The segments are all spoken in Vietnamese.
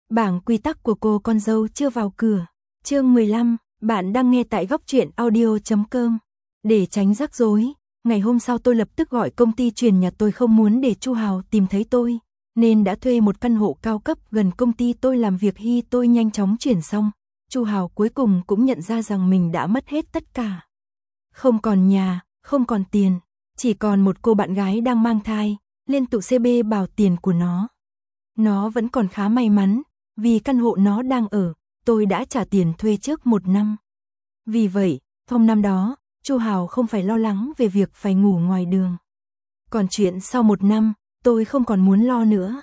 Bảng quy tắc của cô con dâu chưa vào cửa. Chương 15, bạn đang nghe tại góc truyện audio.com. Để tránh rắc rối, ngày hôm sau tôi lập tức gọi công ty truyền nhà tôi không muốn để Chu Hào tìm thấy tôi, nên đã thuê một căn hộ cao cấp gần công ty tôi làm việc. Khi tôi nhanh chóng chuyển xong, Chu Hào cuối cùng cũng nhận ra rằng mình đã mất hết tất cả. Không còn nhà, không còn tiền, chỉ còn một cô bạn gái đang mang thai, liên tục CB bảo tiền của nó. Nó vẫn còn khá may mắn, vì căn hộ nó đang ở, tôi đã trả tiền thuê trước 1 năm. Vì vậy, hôm năm đó, Chu Hào không phải lo lắng về việc phải ngủ ngoài đường. Còn chuyện sau 1 năm, tôi không còn muốn lo nữa.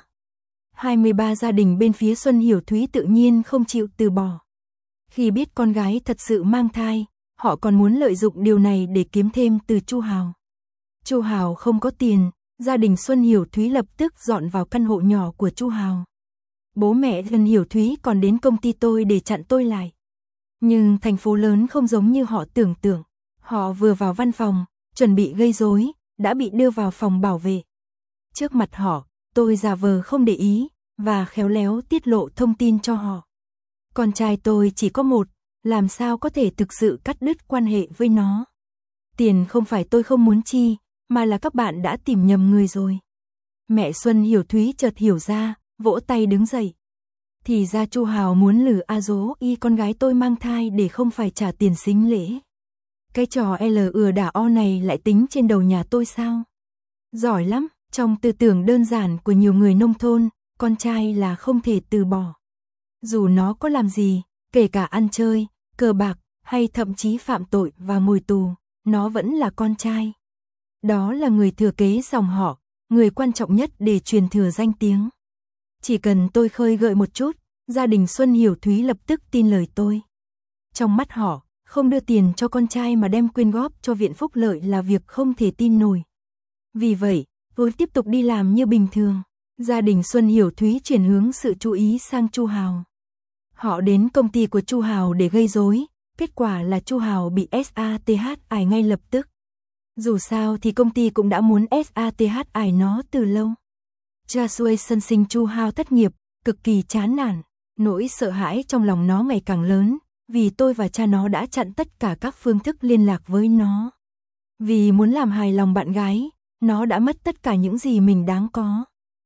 23 gia đình bên phía Xuân Hiểu Thúy tự nhiên không chịu từ bỏ. Khi biết con gái thật sự mang thai, họ còn muốn lợi dụng điều này để kiếm thêm từ Chu Hào. Chu Hào không có tiền, gia đình Xuân Hiểu Thúy lập tức dọn vào căn hộ nhỏ của Chu Hào. Bố mẹ Xuân Hiểu Thúy còn đến công ty tôi để chặn tôi lại. Nhưng thành phố lớn không giống như họ tưởng tượng. Họ vừa vào văn phòng, chuẩn bị gây rối, đã bị đưa vào phòng bảo vệ. Trước mặt họ, tôi giả vờ không để ý, và khéo léo tiết lộ thông tin cho họ. Con trai tôi chỉ có một, làm sao có thể thực sự cắt đứt quan hệ với nó. Tiền không phải tôi không muốn chi, mà là các bạn đã tìm nhầm người rồi. Mẹ Xuân Hiểu Thúy chợt hiểu ra, vỗ tay đứng dậy. Thì ra Chu Hào muốn lừa dối con gái tôi mang thai để không phải trả tiền sính lễ. Cái trò lừa đảo này lại tính trên đầu nhà tôi sao? Giỏi lắm, trong tư tưởng đơn giản của nhiều người nông thôn, con trai là không thể từ bỏ. Dù nó có làm gì, kể cả ăn chơi, cờ bạc, hay thậm chí phạm tội và ngồi tù, nó vẫn là con trai. Đó là người thừa kế dòng họ, người quan trọng nhất để truyền thừa danh tiếng. Chỉ cần tôi khơi gợi một chút, gia đình Xuân Hiểu Thúy lập tức tin lời tôi. Trong mắt họ, không đưa tiền cho con trai mà đem quyên góp cho viện phúc lợi là việc không thể tin nổi. Vì vậy, tôi tiếp tục đi làm như bình thường. Gia đình Xuân Hiểu Thúy chuyển hướng sự chú ý sang Chu Hào. Họ đến công ty của Chu Hào để gây rối, kết quả là Chu Hào bị SATH ải ngay lập tức. Dù sao thì công ty cũng đã muốn SATH ải nó từ lâu. Cha xuôi sân sinh Chu Hào thất nghiệp, cực kỳ chán nản, nỗi sợ hãi trong lòng nó ngày càng lớn, vì tôi và cha nó đã chặn tất cả các phương thức liên lạc với nó. Vì muốn làm hài lòng bạn gái, nó đã mất tất cả những gì mình đáng có.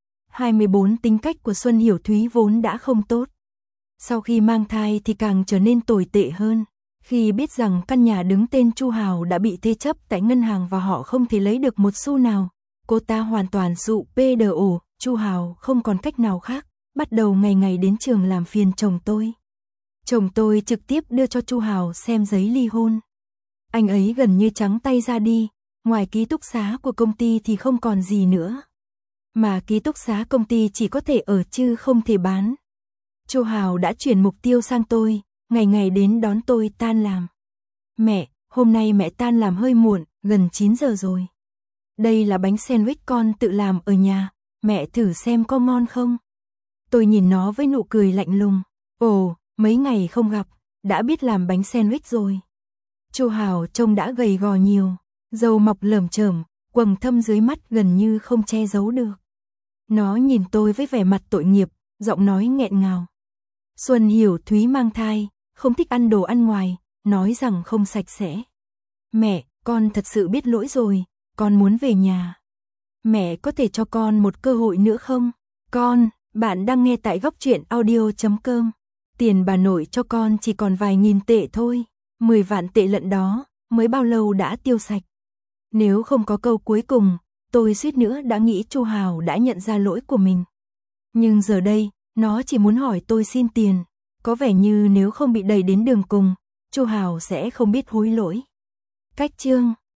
24 tính cách của Xuân Hiểu Thúy vốn đã không tốt. Sau khi mang thai thì càng trở nên tồi tệ hơn. Khi biết rằng căn nhà đứng tên Chu Hào đã bị thế chấp tại ngân hàng và họ không thể lấy được một xu nào, cô ta hoàn toàn dụ PDO. Chu Hào không còn cách nào khác, bắt đầu ngày ngày đến trường làm phiền chồng tôi. Chồng tôi trực tiếp đưa cho Chu Hào xem giấy ly hôn. Anh ấy gần như trắng tay ra đi, ngoài ký túc xá của công ty thì không còn gì nữa. Mà ký túc xá công ty chỉ có thể ở chứ không thể bán. Chu Hào đã chuyển mục tiêu sang tôi, ngày ngày đến đón tôi tan làm. Mẹ, hôm nay mẹ tan làm hơi muộn, gần 9 giờ rồi. Đây là bánh sandwich con tự làm ở nhà, mẹ thử xem có ngon không? Tôi nhìn nó với nụ cười lạnh lùng. Ồ, mấy ngày không gặp, đã biết làm bánh sandwich rồi. Chu Hào trông đã gầy gò nhiều, râu mọc lởm chởm, quầng thâm dưới mắt gần như không che giấu được. Nó nhìn tôi với vẻ mặt tội nghiệp, giọng nói nghẹn ngào. Xuân Hiểu Thúy mang thai, không thích ăn đồ ăn ngoài, nói rằng không sạch sẽ. Mẹ, con thật sự biết lỗi rồi, con muốn về nhà. Mẹ có thể cho con một cơ hội nữa không? Con, bạn đang nghe tại góc truyện audio.com. Tiền bà nội cho con chỉ còn vài nghìn tệ thôi, 10 vạn tệ lận đó, mới bao lâu đã tiêu sạch. Nếu không có câu cuối cùng, tôi suýt nữa đã nghĩ Chu Hào đã nhận ra lỗi của mình. Nhưng giờ đây, nó chỉ muốn hỏi tôi xin tiền, có vẻ như nếu không bị đẩy đến đường cùng, Chu Hào sẽ không biết hối lỗi. Cách chương